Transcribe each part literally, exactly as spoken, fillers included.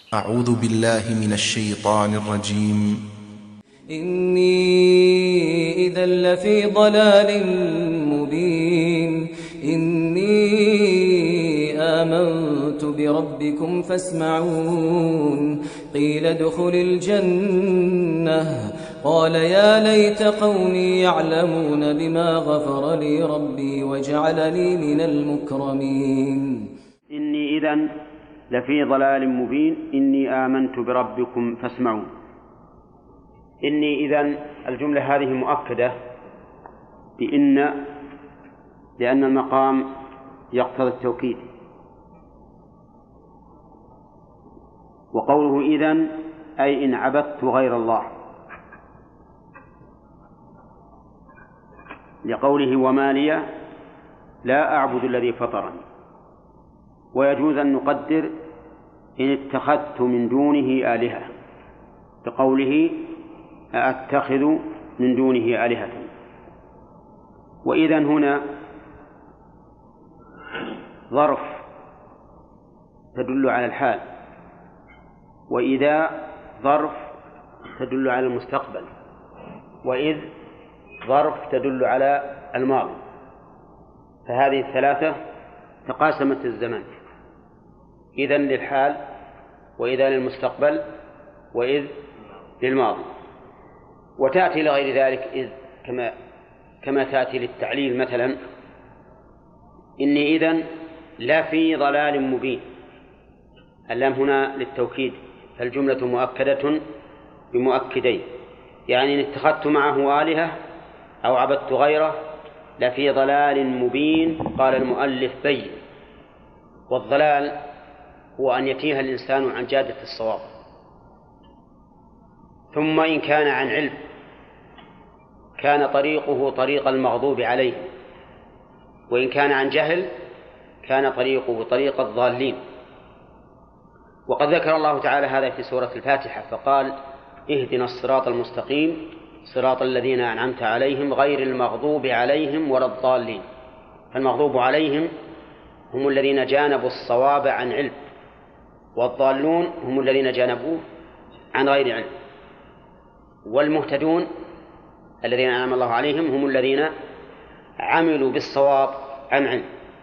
أعوذ بالله من الشيطان الرجيم. إني إذا لفي ضلال مبين. إني آمنت بربكم فاسمعون. قيل ادخل الجنة قال يا ليت قومي يعلمون بما غفر لي ربي وجعلني من المكرمين. إني إذن لفي ضلال مبين. إني آمنت بربكم فاسمعون. إني إذن الجملة هذه مؤكدة بإن، لأن المقام يقتضي التوكيد. وقوله إذن أي إن عبدت غير الله، لقوله وما لي لا أعبد الذي فطرني. ويجوز أن نقدر إن اتخذت من دونه آلهة، بقوله أتخذ من دونه آلهة. وإذن هنا ظرف تدل على الحال، وإذا ظرف تدل على المستقبل، وإذ ظرف تدل على الماضي. فهذه الثلاثة تقاسمت الزمن، إذن للحال، وإذا للمستقبل، وإذ للماضي. وتأتي لغير ذلك إذ كما كما تأتي للتعليل. مثلا إني إذن لا في ضلال مبين، اللام هنا للتوكيد، فالجملة مؤكدة بمؤكدين، يعني إن اتخذت معه آلهة أو عبدت غيره لفي ضلال مبين. قال المؤلف بين. والضلال هو أن يتيه الإنسان عن جادة الصواب، ثم إن كان عن علم كان طريقه طريق المغضوب عليه، وإن كان عن جهل كان طريقه طريق الضالين. وقد ذكر الله تعالى هذا في سورة الفاتحة فقال اهدنا الصراط المستقيم صراط الذين أنعمت عليهم غير المغضوب عليهم ولا الضالين. فالمغضوب عليهم هم الذين جانبوا الصواب عن علم، والضالون هم الذين جانبوه عن غير علم. والمهتدون الذين أنعم الله عليهم هم الذين عملوا بالصواب عن علم.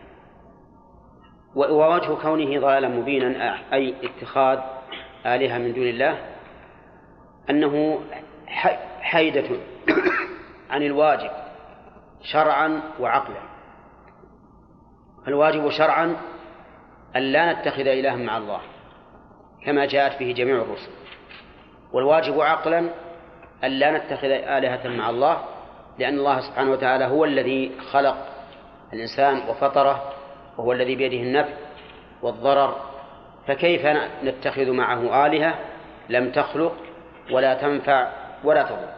ووجه كونه ضلالا مبينا أي اتخاذ آلهة من دون الله أنه حيدة عن الواجب شرعا وعقلا. فالواجب شرعا أن لا نتخذ إلها مع الله كما جاءت به جميع الرسل، والواجب عقلا أن لا نتخذ آلهة مع الله، لأن الله سبحانه وتعالى هو الذي خلق الإنسان وفطره، وهو الذي بيده النفع والضرر، فكيف نتخذ معه آلهة لم تخلق ولا تنفع ولا تضر.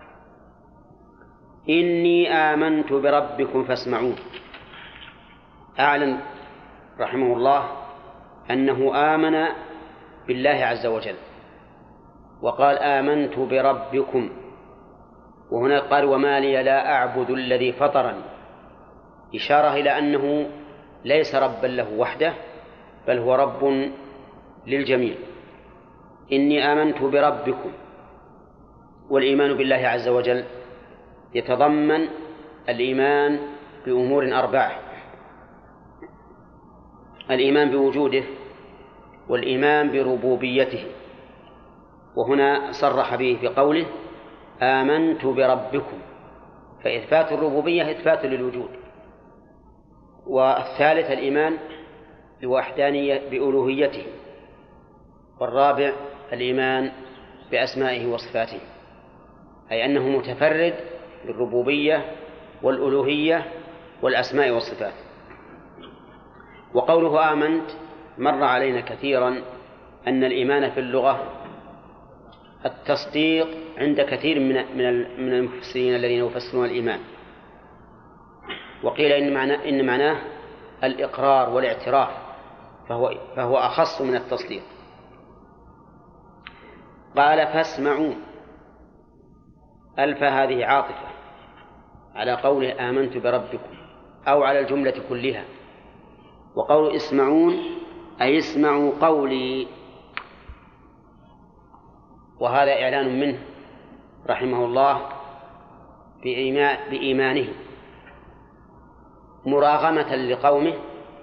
إني آمنت بربكم فاسمعون. أعلن رحمه الله أنه آمن بالله عز وجل، وقال آمنت بربكم، وهنا قال وما لي لا أعبد الذي فطرني، إشارة إلى أنه ليس ربا له وحده بل هو رب للجميع. إني آمنت بربكم. والإيمان بالله عز وجل يتضمن الإيمان بأمور أربعة: الإيمان بوجوده، والإيمان بربوبيته، وهنا صرح به في قوله آمنت بربكم، فإثبات الربوبية إثبات للوجود. والثالث الإيمان بوحدانية بألوهيته، والرابع الإيمان بأسمائه وصفاته، أي أنه متفرد بالربوبية والألوهية والأسماء والصفات. وقوله آمنت مر علينا كثيرا أن الإيمان في اللغة التصديق عند كثير من من المفسرين الذين يفسرون الإيمان، وقيل إن معناه, إن معناه الإقرار والاعتراف، فهو, فهو أخص من التصديق. قال فاسمعون. ألف هذه عاطفة على قوله آمنت بربكم أو على الجملة كلها. وقول اسمعون أي اسمعوا قولي، وهذا إعلان منه رحمه الله بإيمانه مراغمة لقومه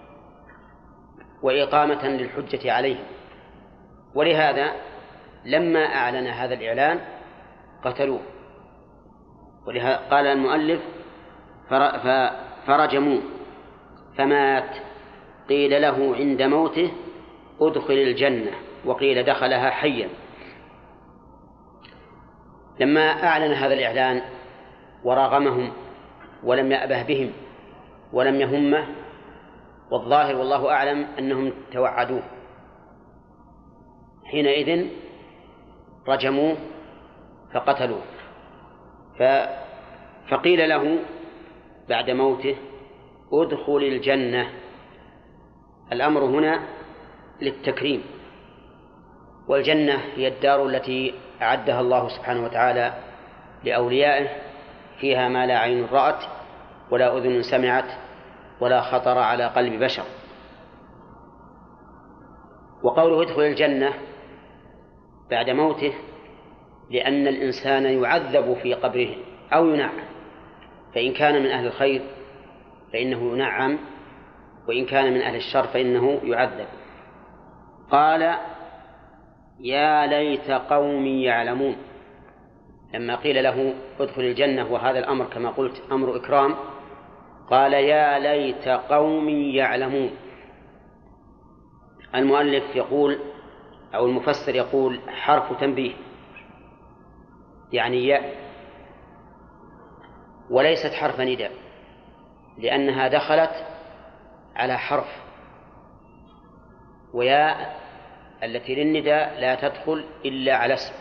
وإقامة للحجة عليهم. ولهذا لما أعلن هذا الإعلان قتلوه، ولهذا قال المؤلف فرجموه فمات. قيل له عند موته ادخل الجنة، وقيل دخلها حيا. لما أعلن هذا الإعلان وراغمهم ولم يأبه بهم ولم يهمه، والظاهر والله أعلم أنهم توعدوه، حينئذ رجموه فقتلوه. فقيل له بعد موته ادخل الجنة. الأمر هنا للتكريم، والجنة هي الدار التي أعدها الله سبحانه وتعالى لأوليائه، فيها ما لا عين رأت ولا أذن سمعت ولا خطر على قلب بشر. وقوله ادخل الجنة بعد موته لأن الإنسان يعذب في قبره أو ينعم، فإن كان من أهل الخير فإنه ينعم، وإن كان من أهل الشر فإنه يعذب. قال يا ليت قومي يعلمون. لما قيل له ادخل الجنة وهذا الأمر كما قلت أمر إكرام، قال يا ليت قومي يعلمون. المؤلف يقول أو المفسر يقول حرف تنبيه، يعني ياء، وليست حرف نداء، لأنها دخلت على حرف، وياء التي للنداء لا تدخل إلا على اسم،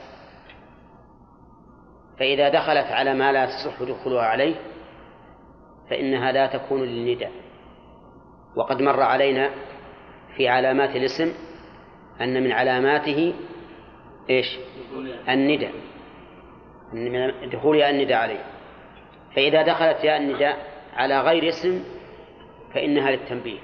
فإذا دخلت على ما لا تصح دخولها عليه فإنها لا تكون للنداء. وقد مر علينا في علامات الاسم أن من علاماته إيش؟ النداء، من دخول ياء النداء عليه. فإذا دخلت ياء النداء على غير اسم فإنها للتنبيه،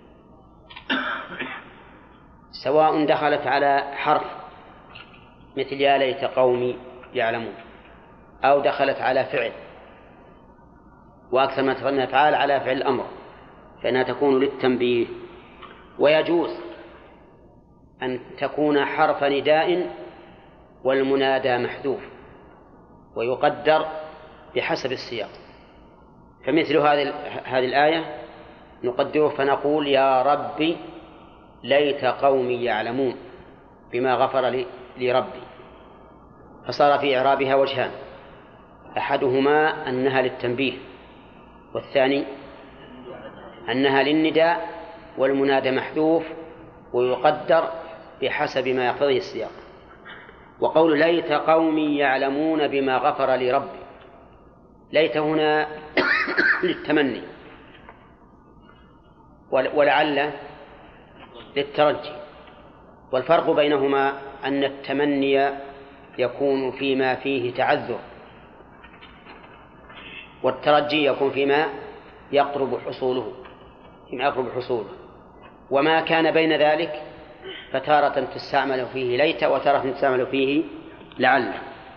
سواء دخلت على حرف مثل يا ليت قومي يعلمون، أو دخلت على فعل، وأكثر ما تفعلنا تعالى على فعل الأمر فإنها تكون للتنبيه. ويجوز أن تكون حرف نداء والمنادى محذوف، ويقدر بحسب السياق. فمثل هذه هذه الآية نقدره فنقول يا ربي ليت قومي يعلمون بما غفر لي, لي ربي. فصار في إعرابها وجهان، أحدهما أنها للتنبيه، والثاني أنها للنداء والمنادى محذوف ويقدر بحسب ما يقتضيه السياق. وقول ليت قومي يعلمون بما غفر لي ربي، ليت هنا للتمني، ولعل للترجي. والفرق بينهما أن التمني يكون فيما فيه تعذر، والترجي يكون فيما يقرب حصوله فيما يقرب حصوله وما كان بين ذلك فتارة تستعمل فيه ليت وتارة تستعمل فيه لعل.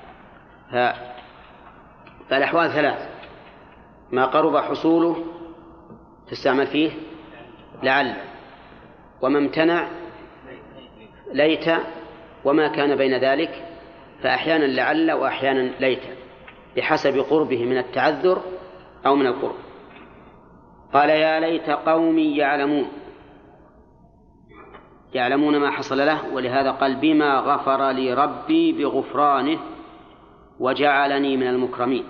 فالأحوال ثلاث: ما قرب حصوله تستعمل فيه لعل، وما امتنع ليت، وما كان بين ذلك فأحيانا لعل وأحيانا ليت بحسب قربه من التعذر أو من القرب. قال يا ليت قومي يعلمون، يعلمون ما حصل له، ولهذا قال بما غفر لي ربي بغفرانه وجعلني من المكرمين.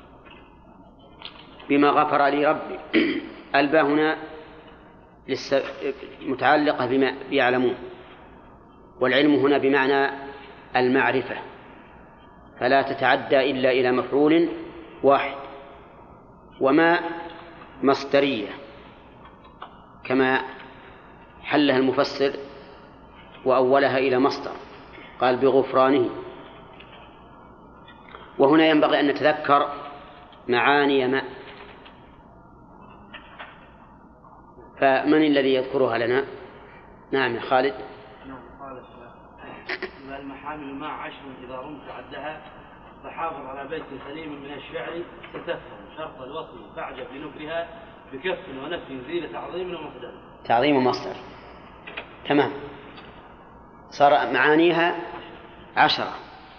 بما غفر لي ربي الباء هنا متعلقة بما يعلمون، والعلم هنا بمعنى المعرفة، فلا تتعدى إلا إلى مفعول واحد. وما مصدرية كما حلها المفسر وأولها إلى مصدر، قال بغفرانه. وهنا ينبغي أن نتذكر معاني ما، فمن الذي يذكرها لنا؟ نعم يا خالد. قال ما المحامل مع عشر إذا رمت عدها فحافظ على بيت سليم من الشعر ستفهم شرط الوصل فاعجب بنكرها بكف ونفي زيل تعظيم ومصدر. تعظيم ومصدر تمام. صار معانيها عشرة.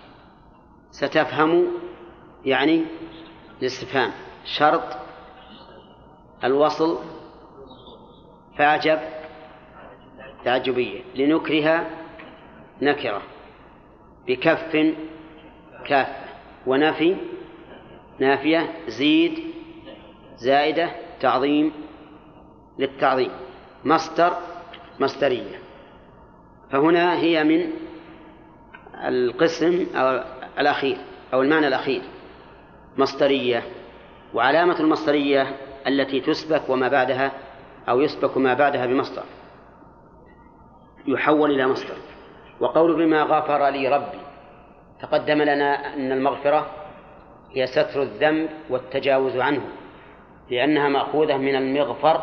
ستفهم يعني الاستفهام، شرط الوصل فاعجب تعجبية، لنكرها نكرة، بكف كافة، ونفي نافية، زيد زائدة، تعظيم للتعظيم، مصدر مصدرية. فهنا هي من القسم أو الأخير أو المعنى الأخير مصدرية. وعلامة المصدرية التي تسبك وما بعدها أو يسبك ما بعدها بمصدر يحول إلى مصدر. وقول بما غفر لي ربي، تقدم لنا أن المغفرة هي ستر الذنب والتجاوز عنه، لأنها مأخوذة من المغفر،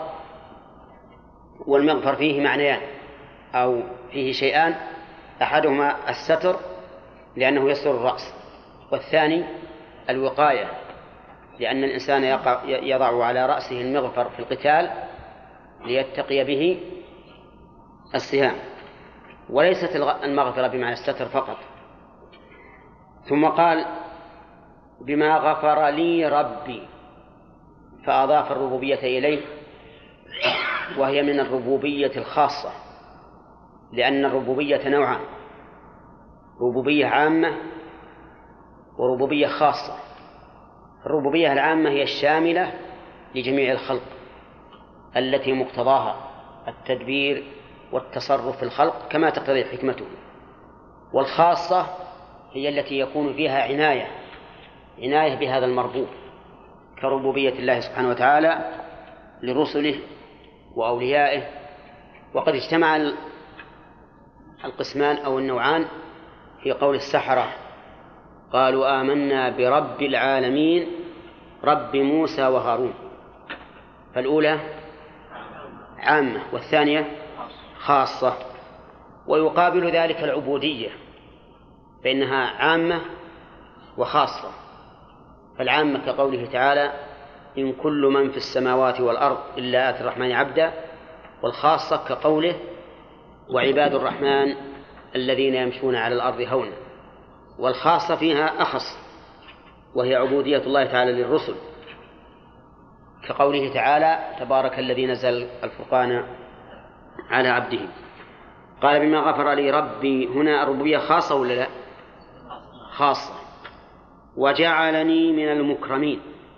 والمغفر فيه معنيان أو فيه شيئان، أحدهما الستر لأنه يستر الرأس، والثاني الوقاية لأن الإنسان يقع يضع على رأسه المغفر في القتال ليتقي به السهام، وليست المغفرة بمعنى الستر فقط. ثم قال بما غفر لي ربي، فأضاف الربوبية إليه، وهي من الربوبية الخاصة، لأن الربوبية نوعان: ربوبية عامة وربوبية خاصة. الربوبية العامة هي الشاملة لجميع الخلق التي مقتضاها التدبير والتصرف في الخلق كما تقتضي حكمته، والخاصة هي التي يكون فيها عناية عناية بهذا المربوب، كربوبية الله سبحانه وتعالى لرسله وأوليائه. وقد اجتمع القسمان أو النوعان في قول السحرة قالوا آمنا برب العالمين رب موسى وهارون، فالأولى عامة والثانية خاصة. ويقابل ذلك العبودية، فإنها عامة وخاصة. فالعامة كقوله تعالى إن كل من في السماوات والأرض إلا آتي الرحمن عبدا، والخاصة كقوله وعباد الرحمن الذين يمشون على الأرض هونا. والخاصة فيها أخص، وهي عبودية الله تعالى للرسل، كقوله تعالى تبارك الذي نزل الفرقان على عبده. قال بما غفر لي ربي، هنا الربوبية خاصة ولا لا؟ خاصة. وجعلني من المكرمين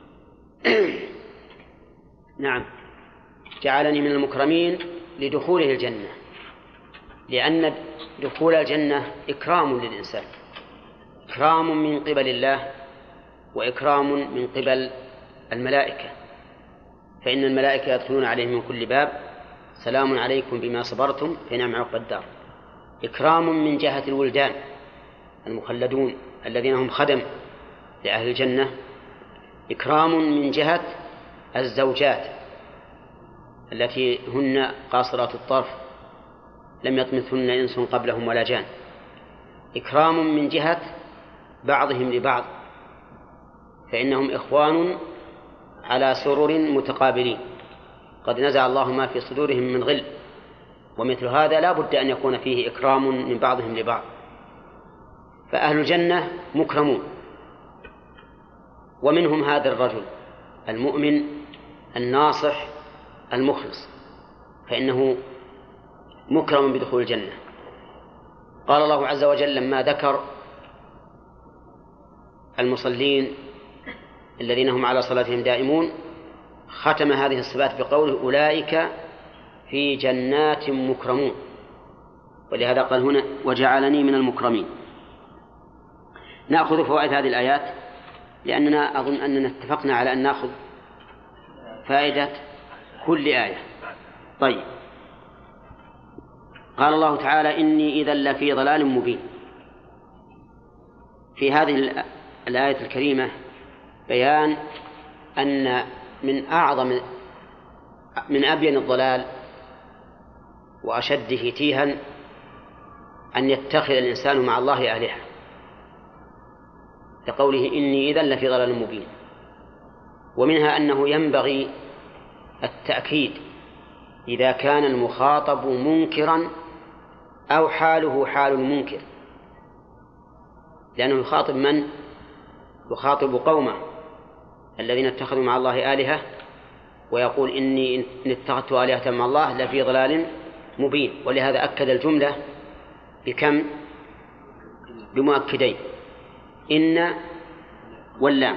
نعم، جعلني من المكرمين لدخوله الجنة، لأن دخول الجنة إكرام للإنسان، إكرام من قبل الله وإكرام من قبل الملائكة، فإن الملائكة يدخلون عليهم من كل باب سلام عليكم بما صبرتم فنعم عقبى الدار. إكرام من جهة الولدان المخلدون الذين هم خدم لأهل الجنة، إكرام من جهة الزوجات التي هن قاصرات الطرف لم يطمثهن إنس قبلهم ولا جان، إكرام من جهة بعضهم لبعض، فإنهم إخوان على سرر متقابلين قد نزع الله ما في صدورهم من غل، ومثل هذا لا بد أن يكون فيه إكرام من بعضهم لبعض. فأهل الجنة مكرمون، ومنهم هذا الرجل المؤمن الناصح المخلص، فإنه مكرم بدخول الجنة. قال الله عز وجل لما ذكر المصلين الذين هم على صلاتهم دائمون ختم هذه الصفات بقوله أولئك في جنات مكرمون، ولهذا قال هنا وجعلني من المكرمين. نأخذ فوائد هذه الآيات، لأننا أظن أننا اتفقنا على أن نأخذ فائدة كل آية. طيب، قال الله تعالى إني إذا لفي ضلال مبين. في هذه الآية الكريمة بيان أن من أعظم من أبين الضلال وأشده تيها أن يتخذ الإنسان مع الله آلهة، لقوله إني إذن لفي ضلال مبين. ومنها أنه ينبغي التأكيد إذا كان المخاطب منكرا أو حاله حال المنكر، لأنه يخاطب من؟ يخاطب قومه الذين اتخذوا مع الله آلهة، ويقول إني إن اتخذت آلهة مع الله لفي ضلال مبين. ولهذا أكد الجملة بكم؟ بمؤكدين، إن واللام.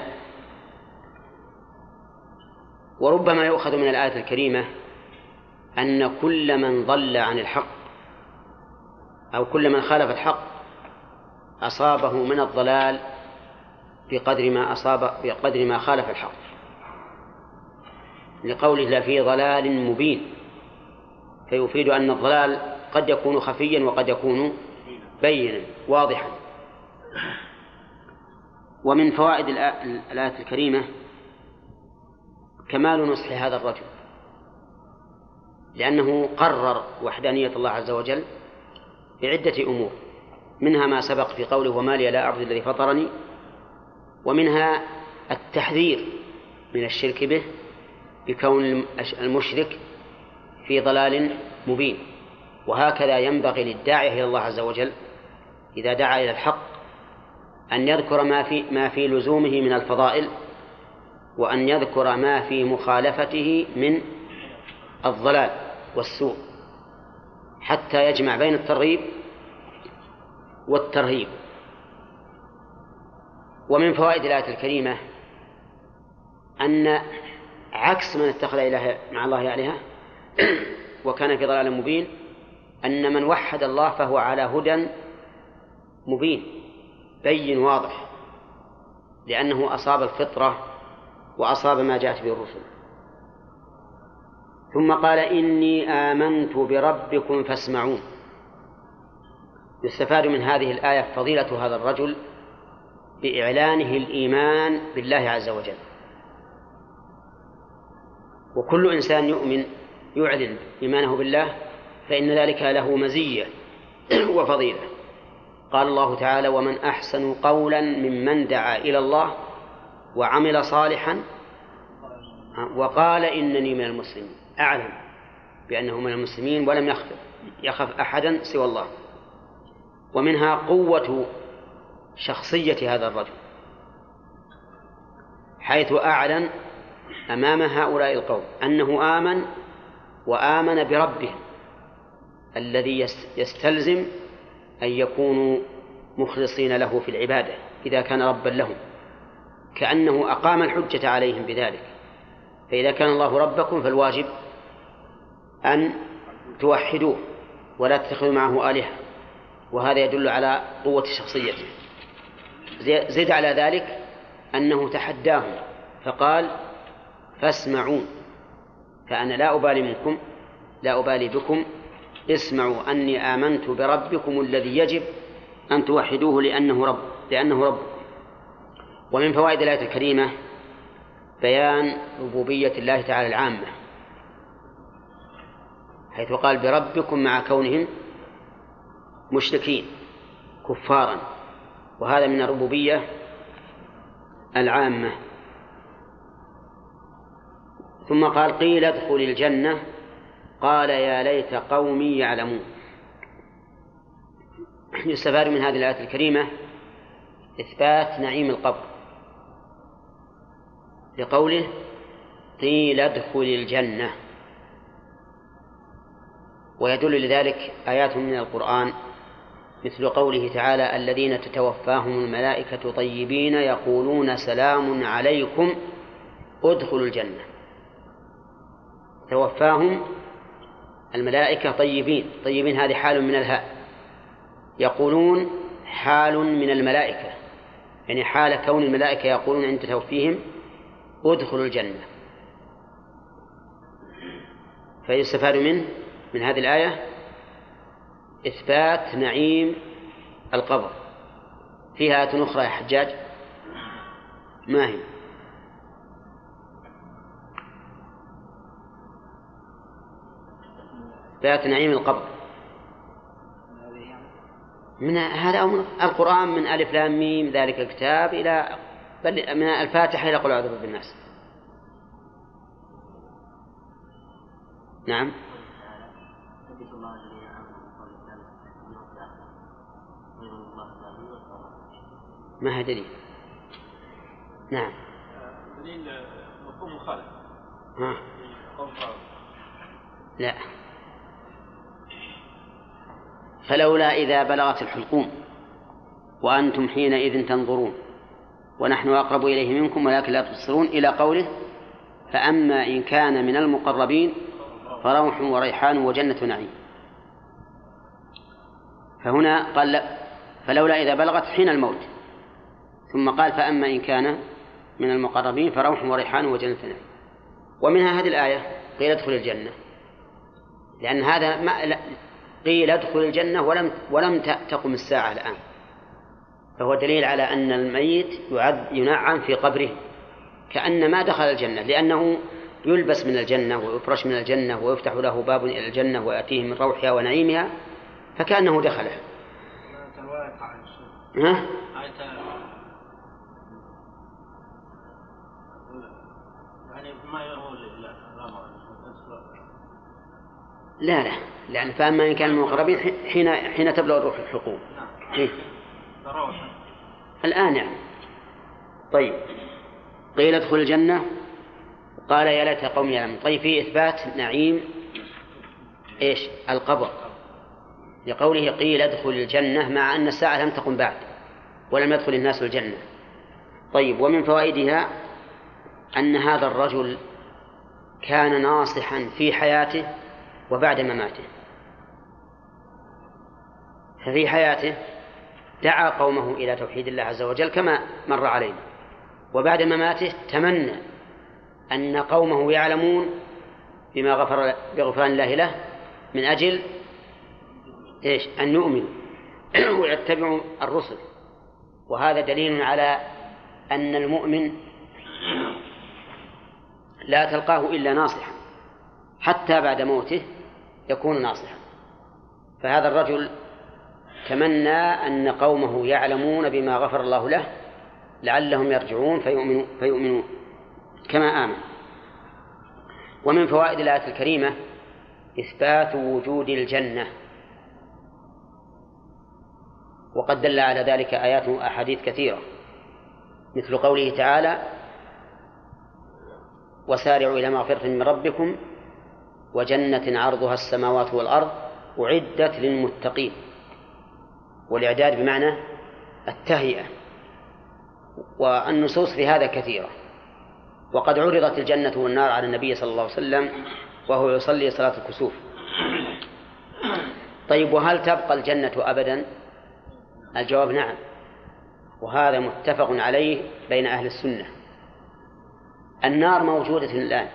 وربما يؤخذ من الآية الكريمة أن كل من ضل عن الحق أو كل من خالف الحق أصابه من الضلال بقدر ما أصاب بقدر ما خالف الحق، لقوله لفي ضلال مبين، فيفيد أن الضلال قد يكون خفيا وقد يكون بينا واضحا. ومن فوائد الآية الكريمة كمال نصح هذا الرجل، لأنه قرر وحدانية الله عز وجل بعدة أمور، منها ما سبق في قوله وما لي لا أعبد الذي فطرني، ومنها التحذير من الشرك به بكون المشرك في ضلال مبين. وهكذا ينبغي للداعية إلى الله عز وجل إذا دعا إلى الحق أن يذكر ما في ما في لزومه من الفضائل، وأن يذكر ما في مخالفته من الضلال والسوء، حتى يجمع بين الترغيب والترهيب. ومن فوائد الآية الكريمة أن عكس من اتخذ إله مع الله آلهة وكان في ضلال مبين، أن من وحد الله فهو على هدى مبين بين واضح، لأنه أصاب الفطرة وأصاب ما جاءت به الرسل. ثم قال إني آمنت بربكم فاسمعون. يستفاد من هذه الآية فضيلة هذا الرجل بإعلانه الإيمان بالله عز وجل. وكل إنسان يؤمن يعلن إيمانه بالله فإن ذلك له مزية وفضيلة. قال الله تعالى ومن أحسن قولا ممن دعا إلى الله وعمل صالحا وقال إنني من المسلمين، أعلم بأنه من المسلمين ولم يخف يخف أحدا سوى الله. ومنها قوة شخصية هذا الرجل، حيث أعلن أمام هؤلاء القوم أنه آمن وآمن بربهم الذي يستلزم أن يكونوا مخلصين له في العبادة إذا كان ربا لهم، كأنه أقام الحجة عليهم بذلك. فإذا كان الله ربكم فالواجب أن توحدوه ولا تتخذوا معه آلهة، وهذا يدل على قوة شخصيته. زد على ذلك أنه تحداهم فقال فاسمعون، فأنا لا أبالي منكم لا أبالي بكم، اسمعوا أني آمنت بربكم الذي يجب أن توحدوه لأنه رب لأنه رب. ومن فوائد الآية الكريمة بيان ربوبية الله تعالى العامة، حيث قال بربكم مع كونهم مشركين كفارا، وهذا من الربوبية العامة. ثم قال قيل ادخل الجنة قال يا ليت قومي يعلمون. يستفاد من هذه الآية الكريمة إثبات نعيم القبر لقوله قيل ادخل الجنة، ويدل لذلك آيات من القرآن مثل قوله تعالى الذين تتوفاهم الملائكة طيبين يقولون سلام عليكم ادخلوا الجنة. توفاهم الملائكة طيبين، طيبين هذه حال من الهاء، يقولون حال من الملائكة، يعني حال كون الملائكة يقولون عند توفيهم ادخلوا الجنة. فيستفاد منه من هذه الآية إثبات نعيم القبر. فيها آية أخرى يا حجاج ما هي؟ إثبات نعيم القبر من هذا أو من القرآن من ألف لام ميم ذلك الكتاب إلى بل من الفاتحة إلى قل أعوذ برب الناس. نعم. ما هي دليل؟ نعم. دليل مفهوم مخالف. ها. لا. فلولا إذا بلغت الحلقوم وأنتم حينئذ تنظرون ونحن أقرب إليه منكم ولكن لا تبصرون إلى قوله فأما إن كان من المقربين فروح وريحان وجنة نعيم. فهنا قال فلولا إذا بلغت حين الموت، ثم قال فأما إن كان من المقربين فروح وريحان وجنة نعيم. ومنها هذه الآية قيل ادخل الجنة، لأن هذا ما قيل ادخل الجنة ولم ولم تقم الساعة الآن، فهو دليل على أن الميت يعد ينعم في قبره كأن ما دخل الجنة، لأنه يلبس من الجنة ويفرش من الجنة ويفتح له باب إلى الجنة ويأتيه من روحها ونعيمها فكأنه دخلها. ها؟ لا لا لأن فأما إن كان من المقربين حين حين تبلغ الروح الحقوق. إيه؟ الآن يعني. طيب قيل ادخل الجنة قال يا ليت قومي يعلمون. طيب في إثبات نعيم إيش القبر لقوله قيل ادخل الجنة مع أن الساعة لم تقم بعد ولم يدخل الناس الجنة. طيب ومن فوائدها أن هذا الرجل كان ناصحا في حياته وبعد مماته. ففي حياته دعا قومه إلى توحيد الله عز وجل كما مر علينا، وبعد مماته تمنى أن قومه يعلمون بما غفر بغفران الله له من أجل إيش أن يؤمنوا ويتبعوا الرسل. وهذا دليل على أن المؤمن لا تلقاه إلا ناصحا، حتى بعد موته يكون ناصحا. فهذا الرجل تمنى أن قومه يعلمون بما غفر الله له لعلهم يرجعون فيؤمنوا, فيؤمنوا كما آمن. ومن فوائد الآية الكريمة إثبات وجود الجنة، وقد دل على ذلك آيات وأحاديث كثيرة مثل قوله تعالى وسارعوا إلى مغفرة من ربكم وجنة عرضها السماوات والأرض أعدت للمتقين. والإعداد بمعنى التهيئة، والنصوص في هذا كثيرة. وقد عرضت الجنة والنار على النبي صلى الله عليه وسلم وهو يصلي صلاة الكسوف. طيب وهل تبقى الجنة أبدا؟ الجواب نعم، وهذا متفق عليه بين أهل السنة. النار موجودة الآن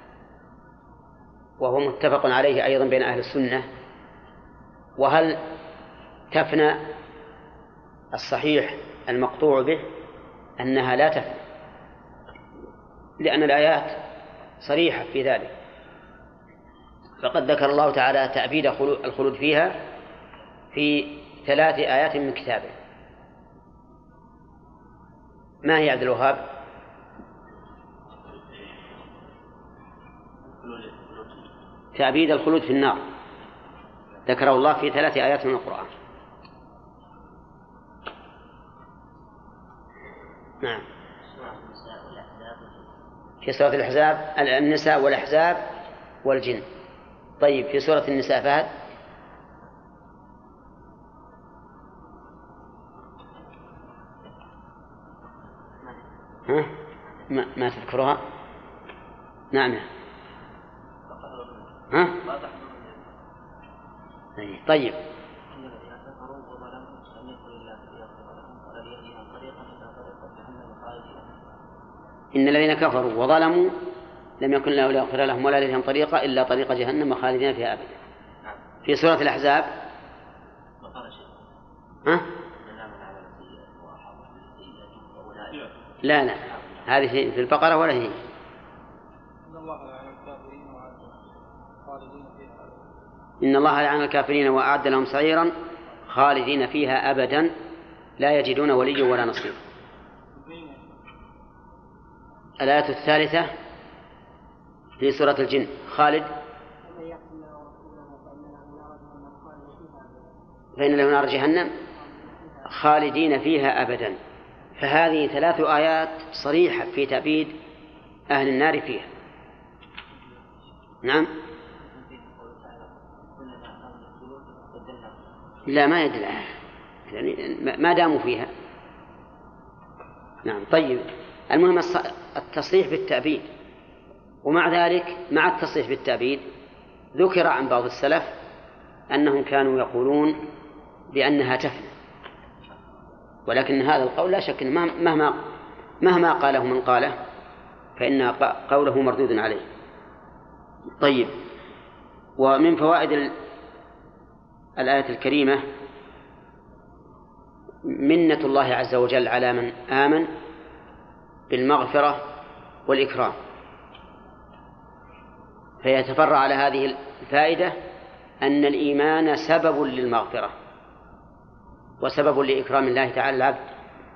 وهو متفق عليه أيضا بين أهل السنة. وهل تفنى؟ الصحيح المقطوع به أنها لا تفنى، لأن الآيات صريحة في ذلك. فقد ذكر الله تعالى تأبيد الخلود فيها في ثلاث آيات من كتابه. ما هي عبد الوهاب؟ تأبيد الخلود في النار ذكره الله في ثلاث آيات من القرآن. نعم. في سورة الأحزاب النساء والأحزاب والجن. طيب في سورة النساء فهد ها؟ ما, ما تذكرها؟ نعم. ها؟ طيب إن الذين كفروا وظلموا لم يكن له ليغفر لهم ولا لهم طريقة إلا طريق جهنم خالدين فيها أبدا. في سورة الأحزاب ها؟ لا لا هذه في البقرة ولا هي؟ إن الله لعن الكافرين وأعد لهم سعيرا خالدين فيها أبدا لا يجدون وليا ولا نصيرا. الآية الثالثة في سورة الجن. خالد فإن له نار جهنم خالدين فيها أبدا. فهذه ثلاث آيات صريحة في تأبيد أهل النار فيها. نعم. لا ما يدل يعني ما داموا فيها. نعم. طيب المهم التصريح بالتأبيد، ومع ذلك مع التصريح بالتأبيد ذكر عن بعض السلف أنهم كانوا يقولون بأنها تفنى، ولكن هذا القول لا شك مهما مهما قاله من قاله فإن قوله مردود عليه. طيب، ومن فوائد الآية الكريمة منة الله عز وجل على من آمن بالمغفرة والإكرام، فيتفرع على هذه الفائدة أن الإيمان سبب للمغفرة وسبب لإكرام الله تعالى العبد.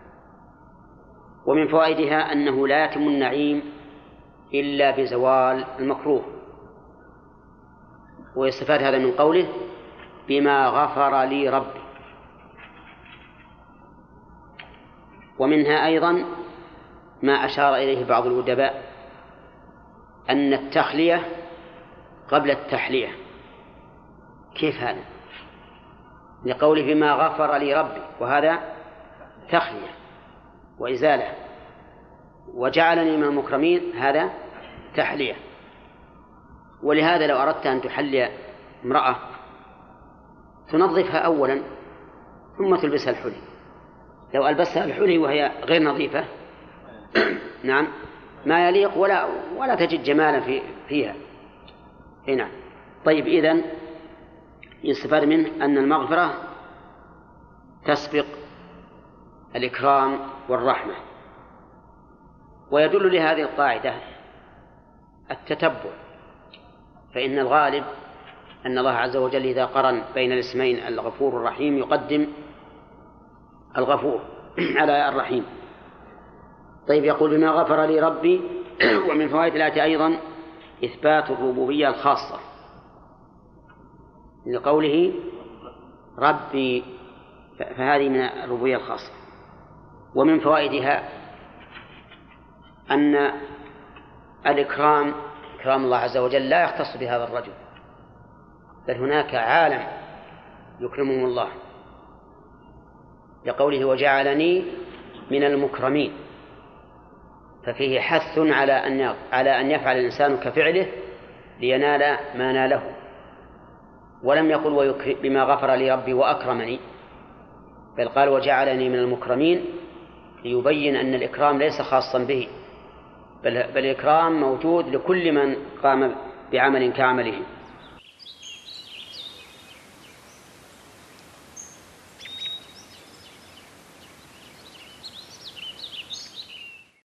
ومن فوائدها أنه لا يتم النعيم إلا بزوال المكروه، ويستفاد هذا من قوله بما غفر لي ربي. ومنها أيضا ما أشار إليه بعض الأدباء أن التخلية قبل التحلية. كيف هذا؟ لقوله بما غفر لي ربي، وهذا تخلية وإزالة، وجعلني من المكرمين هذا تحلية. ولهذا لو أردت أن تحلي امرأة تنظفها أولا ثم تلبسها الحلي. لو ألبسها الحلي وهي غير نظيفة نعم ما يليق ولا ولا تجد جمالا في فيها. نعم. طيب، إذن يستفاد منه أن المغفرة تسبق الإكرام والرحمة. ويدل لهذه القاعدة التتبع، فإن الغالب أن الله عز وجل إذا قرن بين الاسمين الغفور الرحيم يقدم الغفور على الرحيم. طيب، يقول بما غفر لي ربي. ومن فوائد الآية أيضا إثبات الربوبية الخاصة لقوله ربي، فهذه من الربوبية الخاصة. ومن فوائدها أن الإكرام إكرام الله عز وجل لا يختص بهذا الرجل، بل هناك عالم يكرمهم الله، لقوله وجعلني من المكرمين، ففيه حث على أن على أن يفعل الإنسان كفعله لينال ما ناله. ولم يقل بما غفر لي ربي وأكرمني، بل قال وجعلني من المكرمين، ليبين أن الإكرام ليس خاصا به، بل, بل الإكرام موجود لكل من قام بعمل كعمله.